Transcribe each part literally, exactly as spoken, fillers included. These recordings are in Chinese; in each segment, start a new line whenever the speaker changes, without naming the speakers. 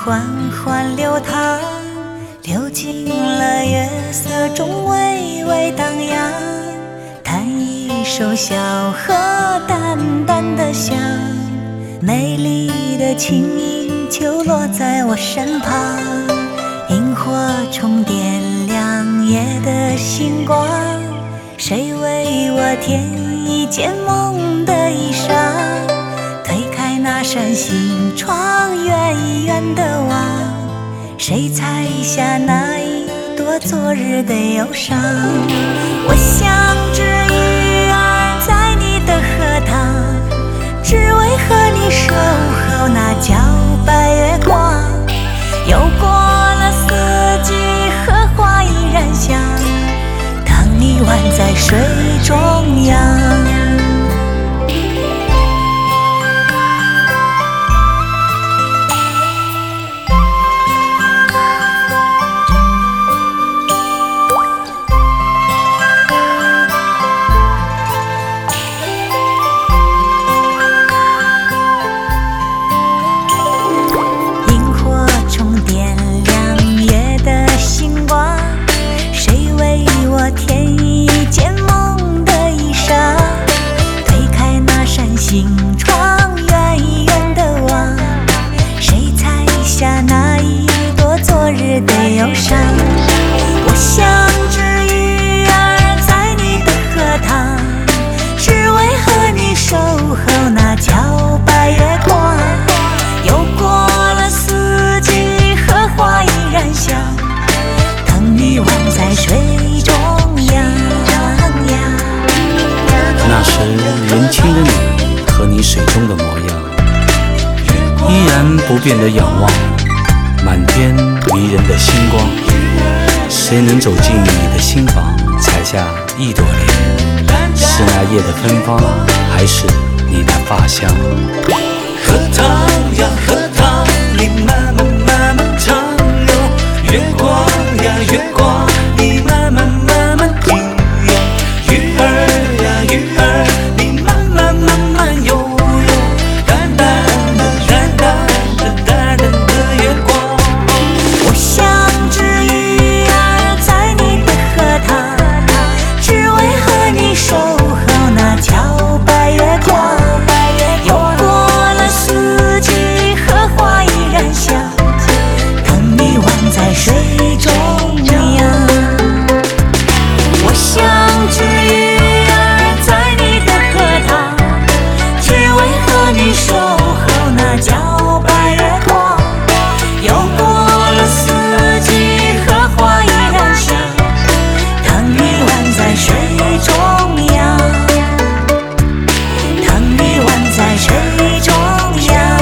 缓缓流淌，流进了月色中微微荡漾，弹一首小河淡淡的香，美丽的琴音就落在我身旁，萤火虫点亮夜的星光，谁为我添一件梦的衣裳，推开那扇心窗，远远的望，谁采下那一朵昨日的忧伤。我像只鱼儿在你的荷塘，只为和你守候那皎白月光，又过了四季，荷花依然香，当你宛在水中央。我像只鱼儿在你的荷塘，只为和你守候那皎白月光，又过了四季，荷花依然香，等你宛在水中央。
那时年轻的你和你水中的模样，依然不变的仰望满天迷人的星光，谁能走进你的心房，采下一朵莲？是那夜的芬芳，还是你的发香？
荷塘呀荷塘，你慢慢慢慢长流，月光呀月光，你慢慢慢慢停留，鱼儿呀鱼儿，你慢慢慢慢游游，淡淡的淡淡的淡淡的月光。
我像只鱼儿在你的荷塘，只为和你守候那皎白月光，又过了四季，荷花依然香，等你宛在水中央。我像只鱼儿在你的荷塘，只为和你守候那皎白月光，又过了四季，荷花依然香，当你宛在水中央，当你宛在水中央。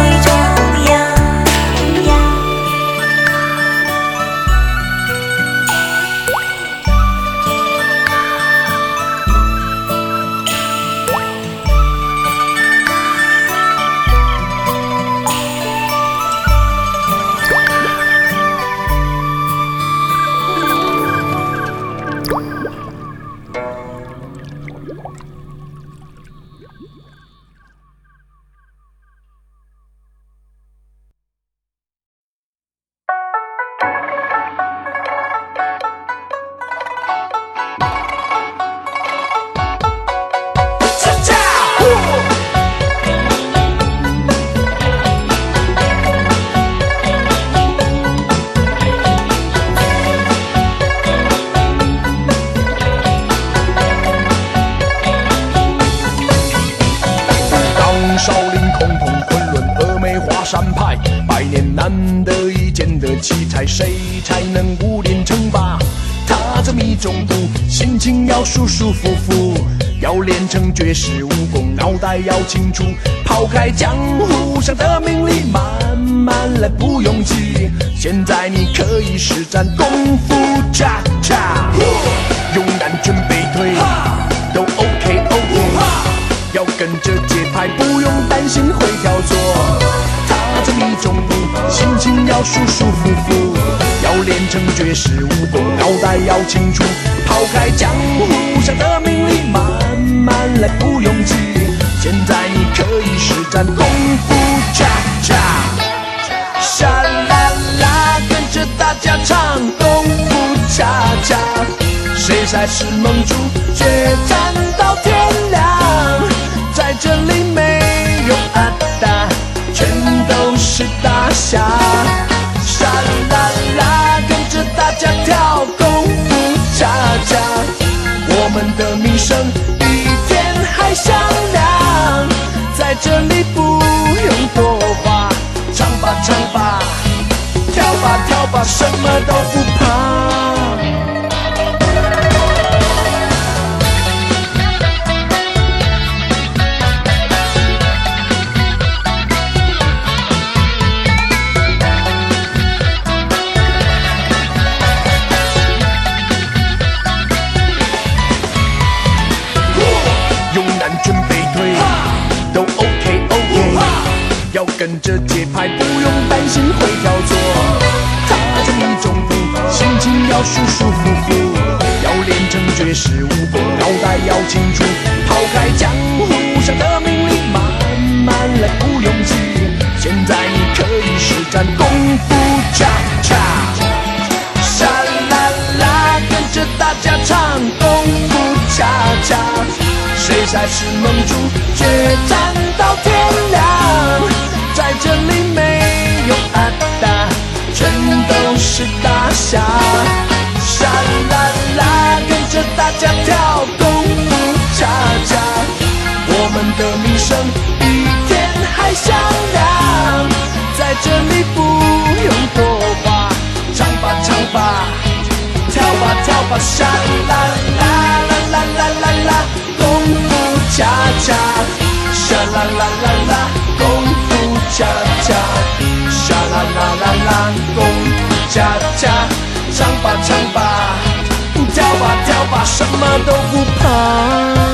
少林统统混沌，峨眉华山派，百年难得一见的奇才，谁才能武林称霸？踏着迷中步，心情要舒舒服服，要练成绝世武功，脑袋要清楚，抛开江湖上的名利，慢慢来不用急。现在你可以施展功夫cha cha，勇敢准备退，都 OK OK。要跟着节拍，不用担心会跳错。踏着迷中步，心情要舒舒服服，要练成绝世武功，脑袋要清楚，抛开江湖上的名利，慢慢来不用急。现在你可以施展功夫cha cha，沙啦啦。 家唱功夫恰恰，谁才是盟主，决战到天亮。在这里没有阿达，全都是大侠。沙啦啦，跟着大家跳功夫恰恰，我们的名声比天还响亮。在这里不用多话，唱吧唱吧，跳吧跳吧，什么都不怕。勇敢准备退，都 OK OK， 要跟着节拍，不用担心会跳错。踏着你中步，心情要舒舒服服，要练成绝世武功，脑袋要清楚，抛开江湖上的名利，慢慢来不用急。现在你可以施展功夫恰恰，沙啦啦，跟着大家唱功夫恰恰。谁才是盟主，决战到天亮。在这里没有阿达，全都是大侠。沙啦啦，跟着大家跳功夫恰恰，我们的名声比天还响亮。在这里不用多话，唱吧唱吧，跳吧跳吧，沙啦啦啦啦啦啦啦。功夫恰恰，沙啦啦啦啦，功夫恰恰，沙啦啦啦啦，功夫恰恰，唱吧唱吧，跳吧跳吧，什么都不怕。